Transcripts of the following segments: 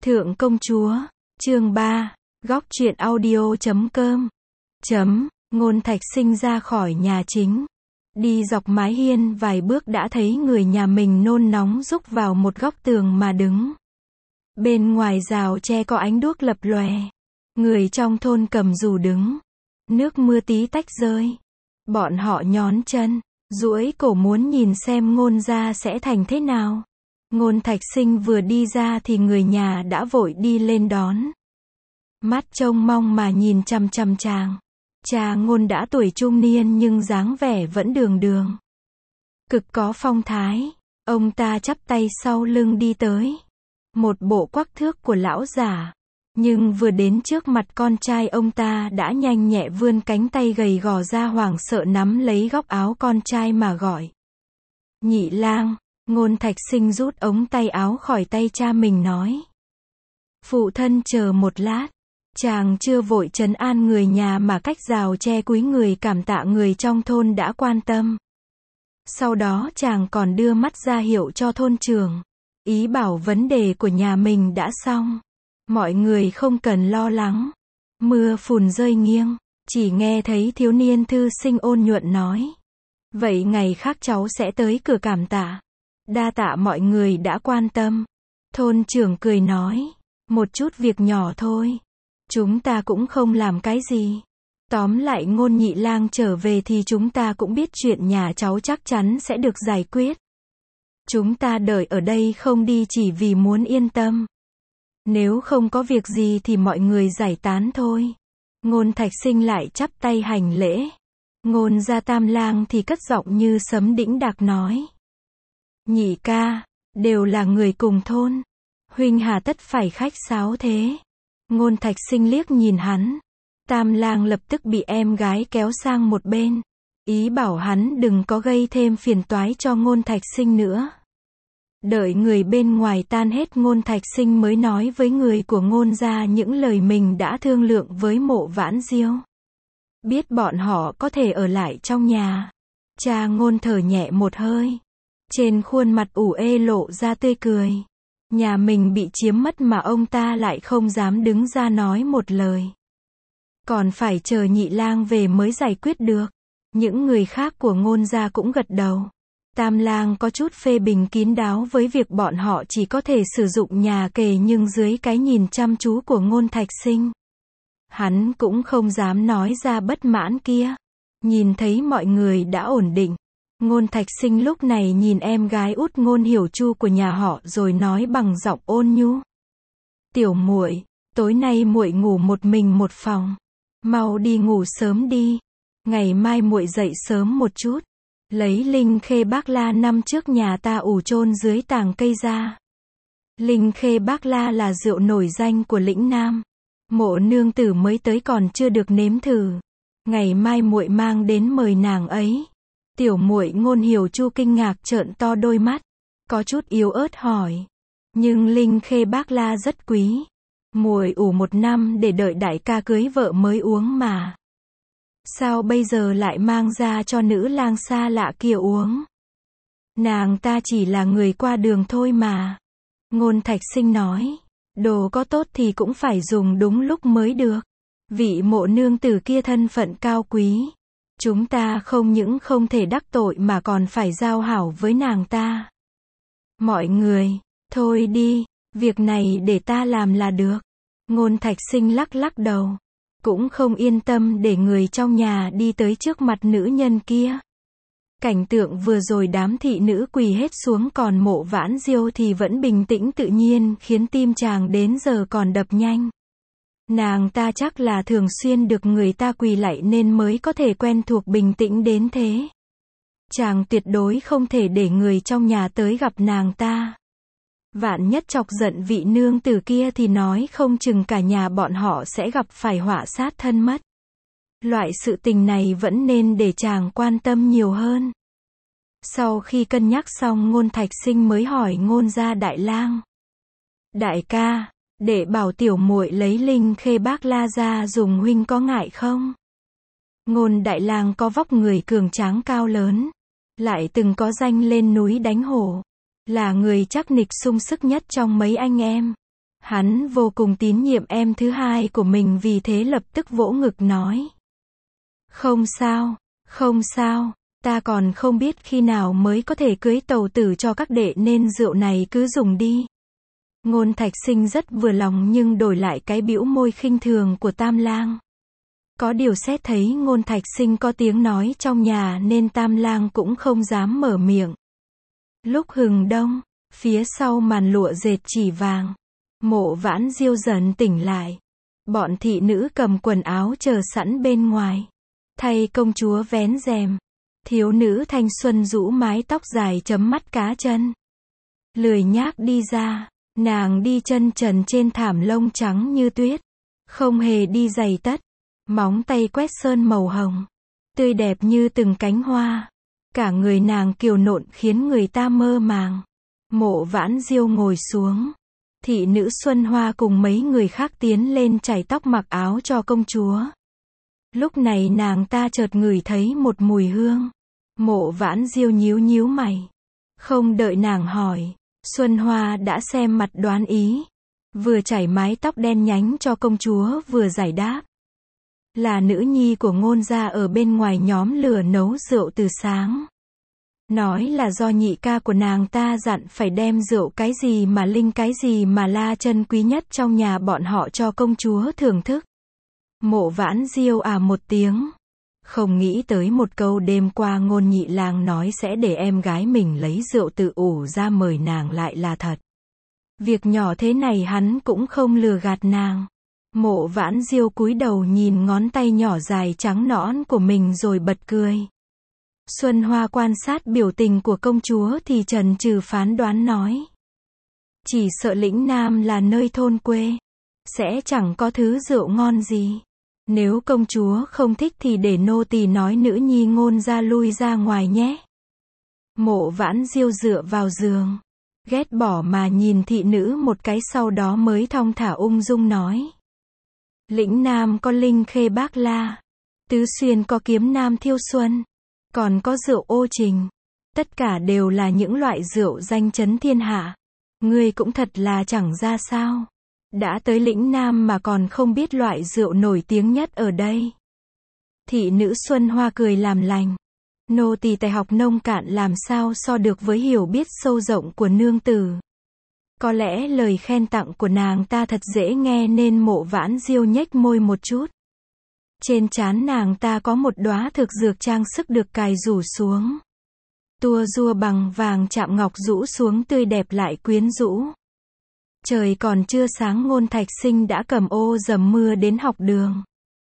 Thượng công chúa, chương 3, góc truyện audio.com. Ngôn Thạch Sinh ra khỏi nhà chính. Đi dọc mái hiên vài bước đã thấy người nhà mình nôn nóng rúc vào một góc tường mà đứng. Bên ngoài rào tre có ánh đuốc lập lòe. Người trong thôn cầm dù đứng. Nước mưa tí tách rơi. Bọn họ nhón chân, duỗi cổ muốn nhìn xem Ngôn gia sẽ thành thế nào. Ngôn Thạch Sinh vừa đi ra thì người nhà đã vội đi lên đón. Mắt trông mong mà nhìn chằm chằm chàng. Cha Ngôn đã tuổi trung niên nhưng dáng vẻ vẫn đường đường. Cực có phong thái. Ông ta chắp tay sau lưng đi tới. Một bộ quắc thước của lão giả. Nhưng vừa đến trước mặt con trai ông ta đã nhanh nhẹ vươn cánh tay gầy gò ra hoảng sợ nắm lấy góc áo con trai mà gọi. Nhị lang. Ngôn Thạch Sinh rút ống tay áo khỏi tay cha mình nói. Phụ thân chờ một lát. Chàng chưa vội trấn an người nhà mà cách rào tre cúi người cảm tạ người trong thôn đã quan tâm. Sau đó chàng còn đưa mắt ra hiệu cho thôn trưởng. Ý bảo vấn đề của nhà mình đã xong. Mọi người không cần lo lắng. Mưa phùn rơi nghiêng. Chỉ nghe thấy thiếu niên thư sinh ôn nhuận nói. Vậy ngày khác cháu sẽ tới cửa cảm tạ. Đa tạ mọi người đã quan tâm. Thôn trưởng cười nói. Một chút việc nhỏ thôi. Chúng ta cũng không làm cái gì. Tóm lại Ngôn nhị lang trở về thì chúng ta cũng biết chuyện nhà cháu chắc chắn sẽ được giải quyết. Chúng ta đợi ở đây không đi chỉ vì muốn yên tâm. Nếu không có việc gì thì mọi người giải tán thôi. Ngôn Thạch Sinh lại chắp tay hành lễ. Ngôn gia tam lang thì cất giọng như sấm đĩnh đạc nói. Nhị ca, đều là người cùng thôn. Huynh hà tất phải khách sáo thế. Ngôn Thạch Sinh liếc nhìn hắn. Tam lang lập tức bị em gái kéo sang một bên. Ý bảo hắn đừng có gây thêm phiền toái cho Ngôn Thạch Sinh nữa. Đợi người bên ngoài tan hết Ngôn Thạch Sinh mới nói với người của Ngôn gia những lời mình đã thương lượng với Mộ Vãn Diêu. Biết bọn họ có thể ở lại trong nhà. Cha Ngôn thở nhẹ một hơi. Trên khuôn mặt ủ ê lộ ra tươi cười. Nhà mình bị chiếm mất mà ông ta lại không dám đứng ra nói một lời. Còn phải chờ nhị lang về mới giải quyết được. Những người khác của Ngôn gia cũng gật đầu. Tam lang có chút phê bình kín đáo với việc bọn họ chỉ có thể sử dụng nhà kề nhưng dưới cái nhìn chăm chú của Ngôn Thạch Sinh. Hắn cũng không dám nói ra bất mãn kia. Nhìn thấy mọi người đã ổn định. Ngôn Thạch Sinh lúc này nhìn em gái út Ngôn Hiểu Chu của nhà họ rồi nói bằng giọng ôn nhu. Tiểu muội, tối nay muội ngủ một mình một phòng. Mau đi ngủ sớm đi. Ngày mai muội dậy sớm một chút. Lấy linh khê bác la năm trước nhà ta ủ chôn dưới tàng cây ra. Linh khê bác la là rượu nổi danh của lĩnh Nam. Mộ nương tử mới tới còn chưa được nếm thử. Ngày mai muội mang đến mời nàng ấy. Tiểu muội Ngôn Hiểu Chu kinh ngạc trợn to đôi mắt. Có chút yếu ớt hỏi. Nhưng linh khê bác la rất quý. Muội ủ 1 năm để đợi đại ca cưới vợ mới uống mà. Sao bây giờ lại mang ra cho nữ lang xa lạ kia uống? Nàng ta chỉ là người qua đường thôi mà. Ngôn Thạch Sinh nói. Đồ có tốt thì cũng phải dùng đúng lúc mới được. Vị mộ nương tử kia thân phận cao quý. Chúng ta không những không thể đắc tội mà còn phải giao hảo với nàng ta. Mọi người, thôi đi, việc này để ta làm là được. Ngôn Thạch Sinh lắc lắc đầu. Cũng không yên tâm để người trong nhà đi tới trước mặt nữ nhân kia. Cảnh tượng vừa rồi đám thị nữ quỳ hết xuống còn Mộ Vãn Diêu thì vẫn bình tĩnh tự nhiên khiến tim chàng đến giờ còn đập nhanh. Nàng ta chắc là thường xuyên được người ta quỳ lạy nên mới có thể quen thuộc bình tĩnh đến thế. Chàng tuyệt đối không thể để người trong nhà tới gặp nàng ta. Vạn nhất chọc giận vị nương tử kia thì nói không chừng cả nhà bọn họ sẽ gặp phải họa sát thân mất. Loại sự tình này vẫn nên để chàng quan tâm nhiều hơn. Sau khi cân nhắc xong Ngôn Thạch Sinh mới hỏi Ngôn gia đại lang. Đại ca, để bảo tiểu muội lấy linh khê bác la ra dùng huynh có ngại không? Ngôn đại lang có vóc người cường tráng cao lớn. Lại từng có danh lên núi đánh hổ. Là người chắc nịch sung sức nhất trong mấy anh em. Hắn vô cùng tín nhiệm em thứ hai của mình, vì thế lập tức vỗ ngực nói. Không sao, không sao, ta còn không biết khi nào mới có thể cưới tàu tử cho các đệ nên rượu này cứ dùng đi. Ngôn Thạch Sinh rất vừa lòng nhưng đổi lại cái bĩu môi khinh thường của Tam Lang. Có điều xét thấy Ngôn Thạch Sinh có tiếng nói trong nhà nên Tam Lang cũng không dám mở miệng. Lúc hừng đông, phía sau màn lụa dệt chỉ vàng, Mộ Vãn Diêu dần tỉnh lại. Bọn thị nữ cầm quần áo chờ sẵn bên ngoài. Thay công chúa vén rèm. Thiếu nữ thanh xuân rũ mái tóc dài chấm mắt cá chân. Lười nhác đi ra. Nàng đi chân trần trên thảm lông trắng như tuyết. Không hề đi giày tất. Móng tay quét sơn màu hồng. Tươi đẹp như từng cánh hoa. Cả người nàng kiều nộn khiến người ta mơ màng. Mộ Vãn Diêu ngồi xuống. Thị nữ Xuân Hoa cùng mấy người khác tiến lên chải tóc mặc áo cho công chúa. Lúc này nàng ta chợt ngửi thấy một mùi hương. Mộ Vãn Diêu nhíu nhíu mày. Không đợi nàng hỏi, Xuân Hoa đã xem mặt đoán ý. Vừa chải mái tóc đen nhánh cho công chúa vừa giải đáp. Là nữ nhi của Ngôn gia ở bên ngoài nhóm lửa nấu rượu từ sáng. Nói là do nhị ca của nàng ta dặn phải đem rượu cái gì mà linh cái gì mà la chân quý nhất trong nhà bọn họ cho công chúa thưởng thức. Mộ Vãn Diêu một tiếng. Không nghĩ tới một câu đêm qua Ngôn nhị lang nói sẽ để em gái mình lấy rượu tự ủ ra mời nàng lại là thật. Việc nhỏ thế này hắn cũng không lừa gạt nàng. Mộ Vãn Diêu cúi đầu nhìn ngón tay nhỏ dài trắng nõn của mình rồi bật cười. Xuân Hoa quan sát biểu tình của công chúa thì chần chừ phán đoán nói. Chỉ sợ lĩnh Nam là nơi thôn quê. Sẽ chẳng có thứ rượu ngon gì. Nếu công chúa không thích thì để nô tỳ nói nữ nhi Ngôn gia lui ra ngoài nhé. Mộ Vãn Diêu dựa vào giường. Ghét bỏ mà nhìn thị nữ một cái sau đó mới thong thả ung dung nói. Lĩnh Nam có linh khê bác la. Tứ Xuyên có kiếm nam thiêu xuân. Còn có rượu ô trình. Tất cả đều là những loại rượu danh chấn thiên hạ. Ngươi cũng thật là chẳng ra sao. Đã tới lĩnh Nam mà còn không biết loại rượu nổi tiếng nhất ở đây. Thị nữ Xuân Hoa cười làm lành. Nô tỳ tài học nông cạn làm sao so được với hiểu biết sâu rộng của nương tử. Có lẽ lời khen tặng của nàng ta thật dễ nghe nên Mộ Vãn Diêu nhếch môi một chút. Trên trán nàng ta có một đóa thực dược trang sức được cài rủ xuống. Tua rua bằng vàng chạm ngọc rũ xuống tươi đẹp lại quyến rũ. Trời còn chưa sáng Ngôn Thạch Sinh đã cầm ô dầm mưa đến học đường.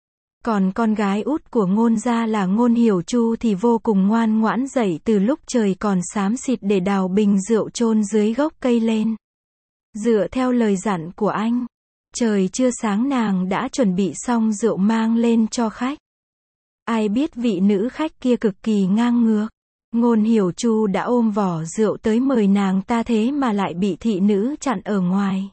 Còn con gái út của Ngôn gia là Ngôn Hiểu Chu thì vô cùng ngoan ngoãn dậy từ lúc trời còn xám xịt để đào bình rượu chôn dưới gốc cây lên. Dựa theo lời dặn của anh, trời chưa sáng nàng đã chuẩn bị xong rượu mang lên cho khách. Ai biết vị nữ khách kia cực kỳ ngang ngược. Ngôn Hiểu Chu đã ôm vỏ rượu tới mời nàng ta thế mà lại bị thị nữ chặn ở ngoài.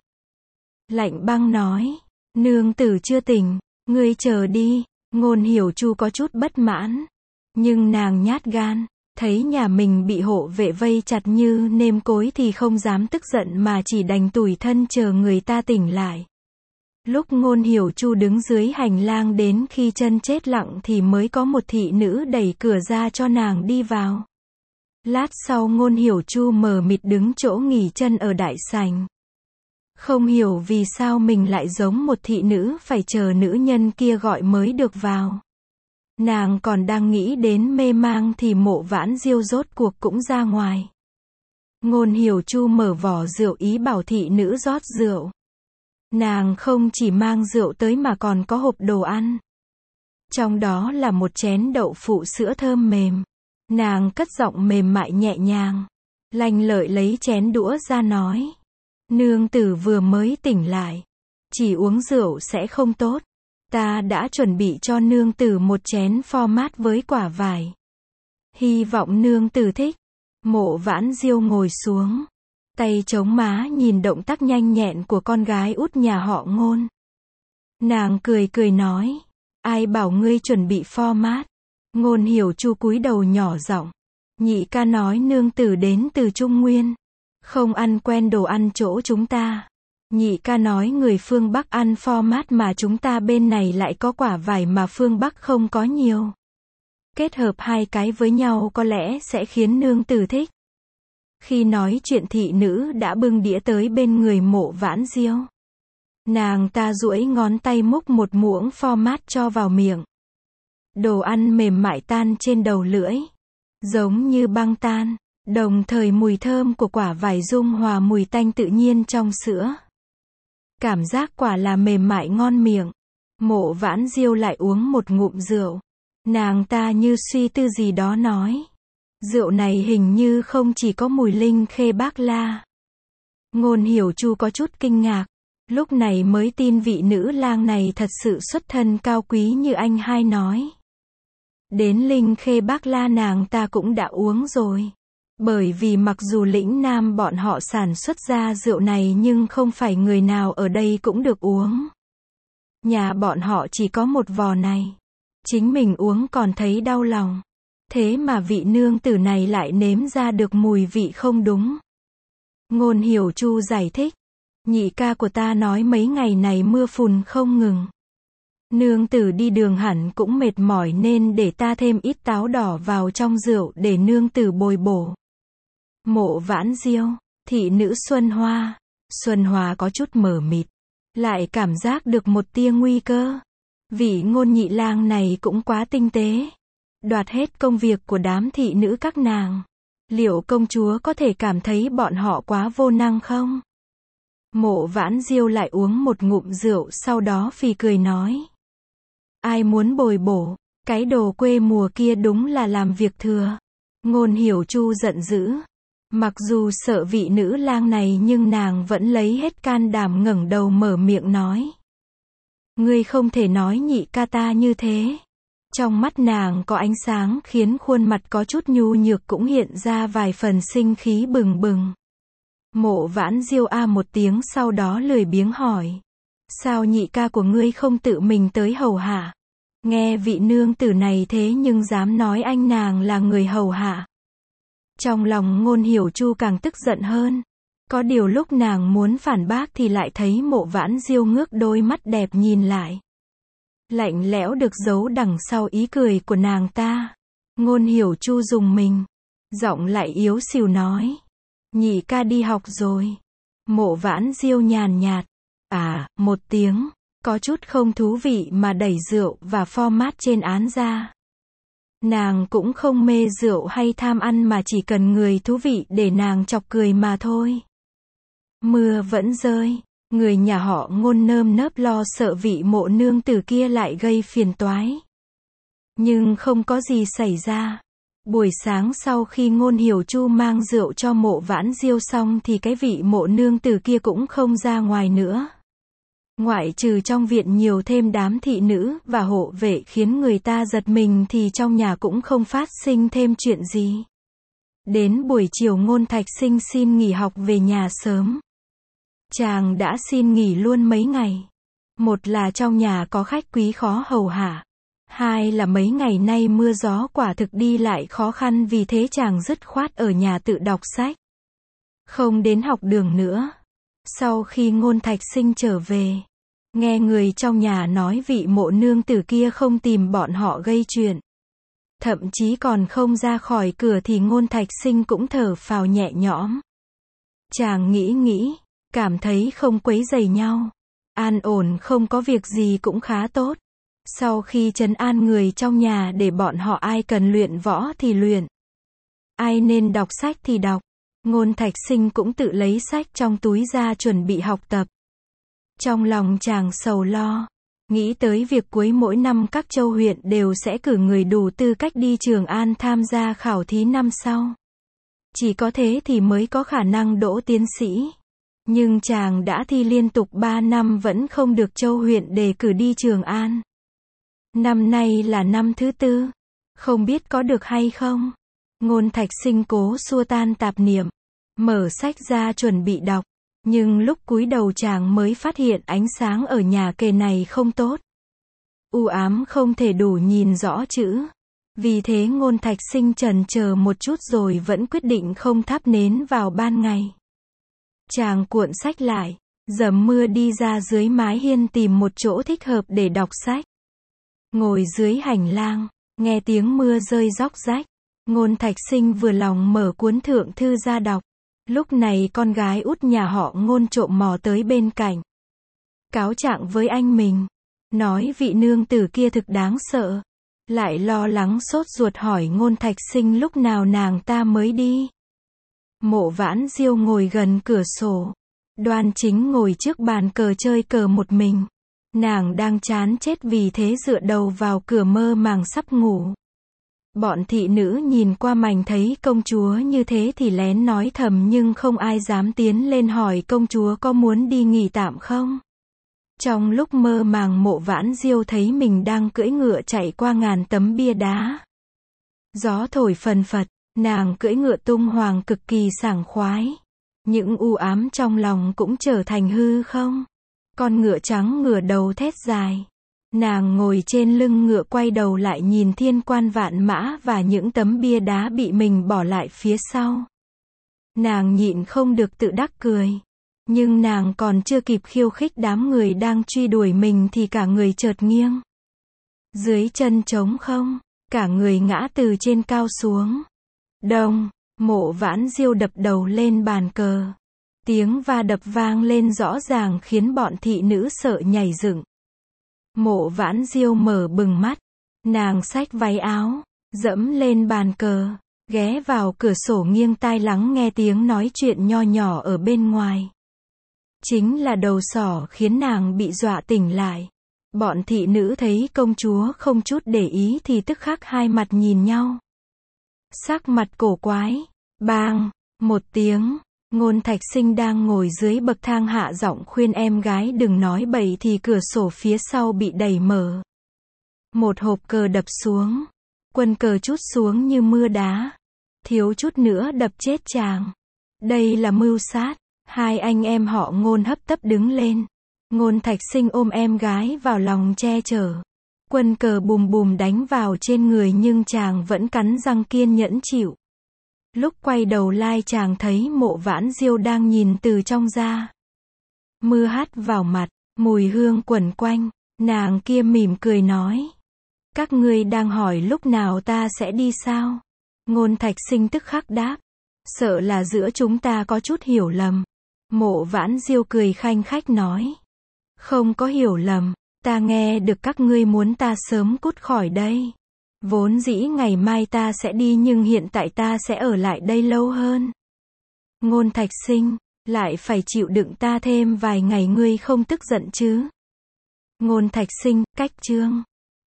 Lạnh băng nói, nương tử chưa tỉnh, ngươi chờ đi. Ngôn Hiểu Chu có chút bất mãn. Nhưng nàng nhát gan, thấy nhà mình bị hộ vệ vây chặt như nêm cối thì không dám tức giận mà chỉ đành tủi thân chờ người ta tỉnh lại. Lúc Ngôn Hiểu Chu đứng dưới hành lang đến khi chân chết lặng thì mới có một thị nữ đẩy cửa ra cho nàng đi vào. Lát sau Ngôn Hiểu Chu mờ mịt đứng chỗ nghỉ chân ở đại sảnh. Không hiểu vì sao mình lại giống một thị nữ phải chờ nữ nhân kia gọi mới được vào. Nàng còn đang nghĩ đến mê mang thì Mộ Vãn Diêu rốt cuộc cũng ra ngoài. Ngôn Hiểu Chu mở vỏ rượu ý bảo thị nữ rót rượu. Nàng không chỉ mang rượu tới mà còn có hộp đồ ăn. Trong đó là một chén đậu phụ sữa thơm mềm. Nàng cất giọng mềm mại nhẹ nhàng. Lanh lợi lấy chén đũa ra nói. Nương tử vừa mới tỉnh lại. Chỉ uống rượu sẽ không tốt. Ta đã chuẩn bị cho nương tử một chén pho mát với quả vải. Hy vọng nương tử thích. Mộ Vãn Diêu ngồi xuống. Tay chống má nhìn động tác nhanh nhẹn của con gái út nhà họ Ngôn. Nàng cười cười nói. Ai bảo ngươi chuẩn bị pho mát. Ngôn Hiểu Chu cúi đầu nhỏ giọng. Nhị ca nói nương tử đến từ Trung Nguyên. Không ăn quen đồ ăn chỗ chúng ta. Nhị ca nói người phương Bắc ăn format mà chúng ta bên này lại có quả vải mà phương Bắc không có nhiều. Kết hợp hai cái với nhau có lẽ sẽ khiến nương tử thích. Khi nói chuyện thị nữ đã bưng đĩa tới bên người Mộ Vãn Diêu. Nàng ta duỗi ngón tay múc một muỗng format cho vào miệng. Đồ ăn mềm mại tan trên đầu lưỡi, giống như băng tan, đồng thời mùi thơm của quả vải dung hòa mùi tanh tự nhiên trong sữa. Cảm giác quả là mềm mại ngon miệng. Mộ Vãn Diêu lại uống một ngụm rượu. Nàng ta như suy tư gì đó nói. Rượu này hình như không chỉ có mùi linh khê bác la. Ngôn Hiểu Chu có chút kinh ngạc. Lúc này mới tin vị nữ lang này thật sự xuất thân cao quý như anh hai nói. Đến linh khê bác la nàng ta cũng đã uống rồi. Bởi vì mặc dù lĩnh Nam bọn họ sản xuất ra rượu này nhưng không phải người nào ở đây cũng được uống. Nhà bọn họ chỉ có một vò này. Chính mình uống còn thấy đau lòng. Thế mà vị nương tử này lại nếm ra được mùi vị không đúng. Ngôn Hiểu Chu giải thích. Nhị ca của ta nói mấy ngày này mưa phùn không ngừng. Nương tử đi đường hẳn cũng mệt mỏi nên để ta thêm ít táo đỏ vào trong rượu để nương tử bồi bổ. Mộ Vãn Diêu, thị nữ Xuân Hoa. Xuân Hoa có chút mờ mịt. Lại cảm giác được một tia nguy cơ. Vị Ngôn nhị lang này cũng quá tinh tế. Đoạt hết công việc của đám thị nữ các nàng. Liệu công chúa có thể cảm thấy bọn họ quá vô năng không? Mộ Vãn Diêu lại uống một ngụm rượu sau đó phì cười nói. Ai muốn bồi bổ, cái đồ quê mùa kia đúng là làm việc thừa. Ngôn Hiểu Chu giận dữ. Mặc dù sợ vị nữ lang này nhưng nàng vẫn lấy hết can đảm ngẩng đầu mở miệng nói. Ngươi không thể nói nhị ca ta như thế. Trong mắt nàng có ánh sáng khiến khuôn mặt có chút nhu nhược cũng hiện ra vài phần sinh khí bừng bừng. Mộ Vãn Diêu a một tiếng sau đó lười biếng hỏi. Sao nhị ca của ngươi không tự mình tới hầu hạ? Nghe vị nương tử này thế nhưng dám nói anh nàng là người hầu hạ. Trong lòng Ngôn Hiểu Chu càng tức giận hơn. Có điều lúc nàng muốn phản bác thì lại thấy Mộ Vãn Diêu ngước đôi mắt đẹp nhìn lại. Lạnh lẽo được giấu đằng sau ý cười của nàng ta. Ngôn Hiểu Chu rùng mình. Giọng lại yếu xìu nói. Nhị ca đi học rồi. Mộ Vãn Diêu nhàn nhạt. À, một tiếng. Có chút không thú vị mà đẩy rượu và format trên án ra. Nàng cũng không mê rượu hay tham ăn mà chỉ cần người thú vị để nàng chọc cười mà thôi. Mưa vẫn rơi. Người nhà họ Ngôn nơm nớp lo sợ vị mộ nương tử kia lại gây phiền toái. Nhưng không có gì xảy ra. Buổi sáng sau khi Ngôn Hiểu Chu mang rượu cho Mộ Vãn Diêu xong thì cái vị mộ nương tử kia cũng không ra ngoài nữa. Ngoại trừ trong viện nhiều thêm đám thị nữ và hộ vệ khiến người ta giật mình thì trong nhà cũng không phát sinh thêm chuyện gì. Đến buổi chiều Ngôn Thạch Sinh xin nghỉ học về nhà sớm. Chàng đã xin nghỉ luôn mấy ngày. Một là trong nhà có khách quý khó hầu hạ. Hai là mấy ngày nay mưa gió quả thực đi lại khó khăn vì thế chàng dứt khoát ở nhà tự đọc sách. Không đến học đường nữa. Sau khi Ngôn Thạch Sinh trở về, nghe người trong nhà nói vị mộ nương tử kia không tìm bọn họ gây chuyện. Thậm chí còn không ra khỏi cửa thì Ngôn Thạch Sinh cũng thở phào nhẹ nhõm. Chàng nghĩ, cảm thấy không quấy rầy nhau. An ổn không có việc gì cũng khá tốt. Sau khi trấn an người trong nhà để bọn họ ai cần luyện võ thì luyện. Ai nên đọc sách thì đọc. Ngôn Thạch Sinh cũng tự lấy sách trong túi ra chuẩn bị học tập. Trong lòng chàng sầu lo. Nghĩ tới việc cuối mỗi năm các châu huyện đều sẽ cử người đủ tư cách đi Trường An tham gia khảo thí năm sau. Chỉ có thế thì mới có khả năng đỗ tiến sĩ. Nhưng chàng đã thi liên tục 3 năm vẫn không được châu huyện đề cử đi Trường An. Năm nay là năm thứ 4. Không biết có được hay không? Ngôn Thạch Sinh cố xua tan tạp niệm. Mở sách ra chuẩn bị đọc. Nhưng lúc cúi đầu chàng mới phát hiện ánh sáng ở nhà kề này không tốt. U ám không thể đủ nhìn rõ chữ. Vì thế Ngôn Thạch Sinh chần chờ một chút rồi vẫn quyết định không thắp nến vào ban ngày. Chàng cuộn sách lại, Dầm mưa đi ra dưới mái hiên tìm một chỗ thích hợp để đọc sách. Ngồi dưới hành lang, nghe tiếng mưa rơi róc rách. Ngôn Thạch Sinh vừa lòng mở cuốn thượng thư ra đọc. Lúc này con gái út nhà họ Ngôn trộm mò tới bên cạnh. Cáo trạng với anh mình. Nói vị nương tử kia thực đáng sợ. Lại lo lắng sốt ruột hỏi Ngôn Thạch Sinh lúc nào nàng ta mới đi. Mộ Vãn Diêu ngồi gần cửa sổ. Đoan Chính ngồi trước bàn cờ chơi cờ một mình. Nàng đang chán chết vì thế dựa đầu vào cửa mơ màng sắp ngủ. Bọn thị nữ nhìn qua mành thấy công chúa như thế thì lén nói thầm nhưng không ai dám tiến lên hỏi công chúa có muốn đi nghỉ tạm không. Trong lúc mơ màng Mộ Vãn Diêu thấy mình đang cưỡi ngựa chạy qua ngàn tấm bia đá. Gió thổi phần phật, nàng cưỡi ngựa tung hoàng cực kỳ sảng khoái. Những u ám trong lòng cũng trở thành hư không. Con ngựa trắng ngửa đầu thét dài. Nàng ngồi trên lưng ngựa quay đầu lại nhìn thiên quan vạn mã và những tấm bia đá bị mình bỏ lại phía sau. Nàng nhịn không được tự đắc cười. Nhưng nàng còn chưa kịp khiêu khích đám người đang truy đuổi mình thì cả người chợt nghiêng. Dưới chân trống không, cả người ngã từ trên cao xuống. Đông, Mộ Vãn Diêu đập đầu lên bàn cờ. Tiếng va đập vang lên rõ ràng khiến bọn thị nữ sợ nhảy dựng. Mộ Vãn Diêu mở bừng mắt. Nàng xách váy áo, dẫm lên bàn cờ, ghé vào cửa sổ nghiêng tai lắng nghe tiếng nói chuyện nho nhỏ ở bên ngoài. Chính là đầu sỏ khiến nàng bị dọa tỉnh lại. Bọn thị nữ thấy công chúa không chút để ý thì tức khắc hai mặt nhìn nhau. Sắc mặt cổ quái. Bang, một tiếng. Ngôn Thạch Sinh đang ngồi dưới bậc thang hạ giọng khuyên em gái đừng nói bậy thì cửa sổ phía sau bị đẩy mở. Một hộp cờ đập xuống. Quân cờ trút xuống như mưa đá. Thiếu chút nữa đập chết chàng. Đây là mưu sát. Hai anh em họ Ngôn hấp tấp đứng lên. Ngôn Thạch Sinh ôm em gái vào lòng che chở. Quân cờ bùm bùm đánh vào trên người nhưng chàng vẫn cắn răng kiên nhẫn chịu. Lúc quay đầu lai chàng thấy Mộ Vãn Diêu đang nhìn từ trong ra. Mưa hắt vào mặt, mùi hương quẩn quanh, nàng kia mỉm cười nói. Các ngươi đang hỏi lúc nào ta sẽ đi sao? Ngôn Thạch Sinh tức khắc đáp. Sợ là giữa chúng ta có chút hiểu lầm. Mộ Vãn Diêu cười khanh khách nói. Không có hiểu lầm, ta nghe được các ngươi muốn ta sớm cút khỏi đây. Vốn dĩ ngày mai ta sẽ đi nhưng hiện tại ta sẽ ở lại đây lâu hơn. Ngôn Thạch Sinh, lại phải chịu đựng ta thêm vài ngày ngươi không tức giận chứ? Ngôn Thạch Sinh, cách chương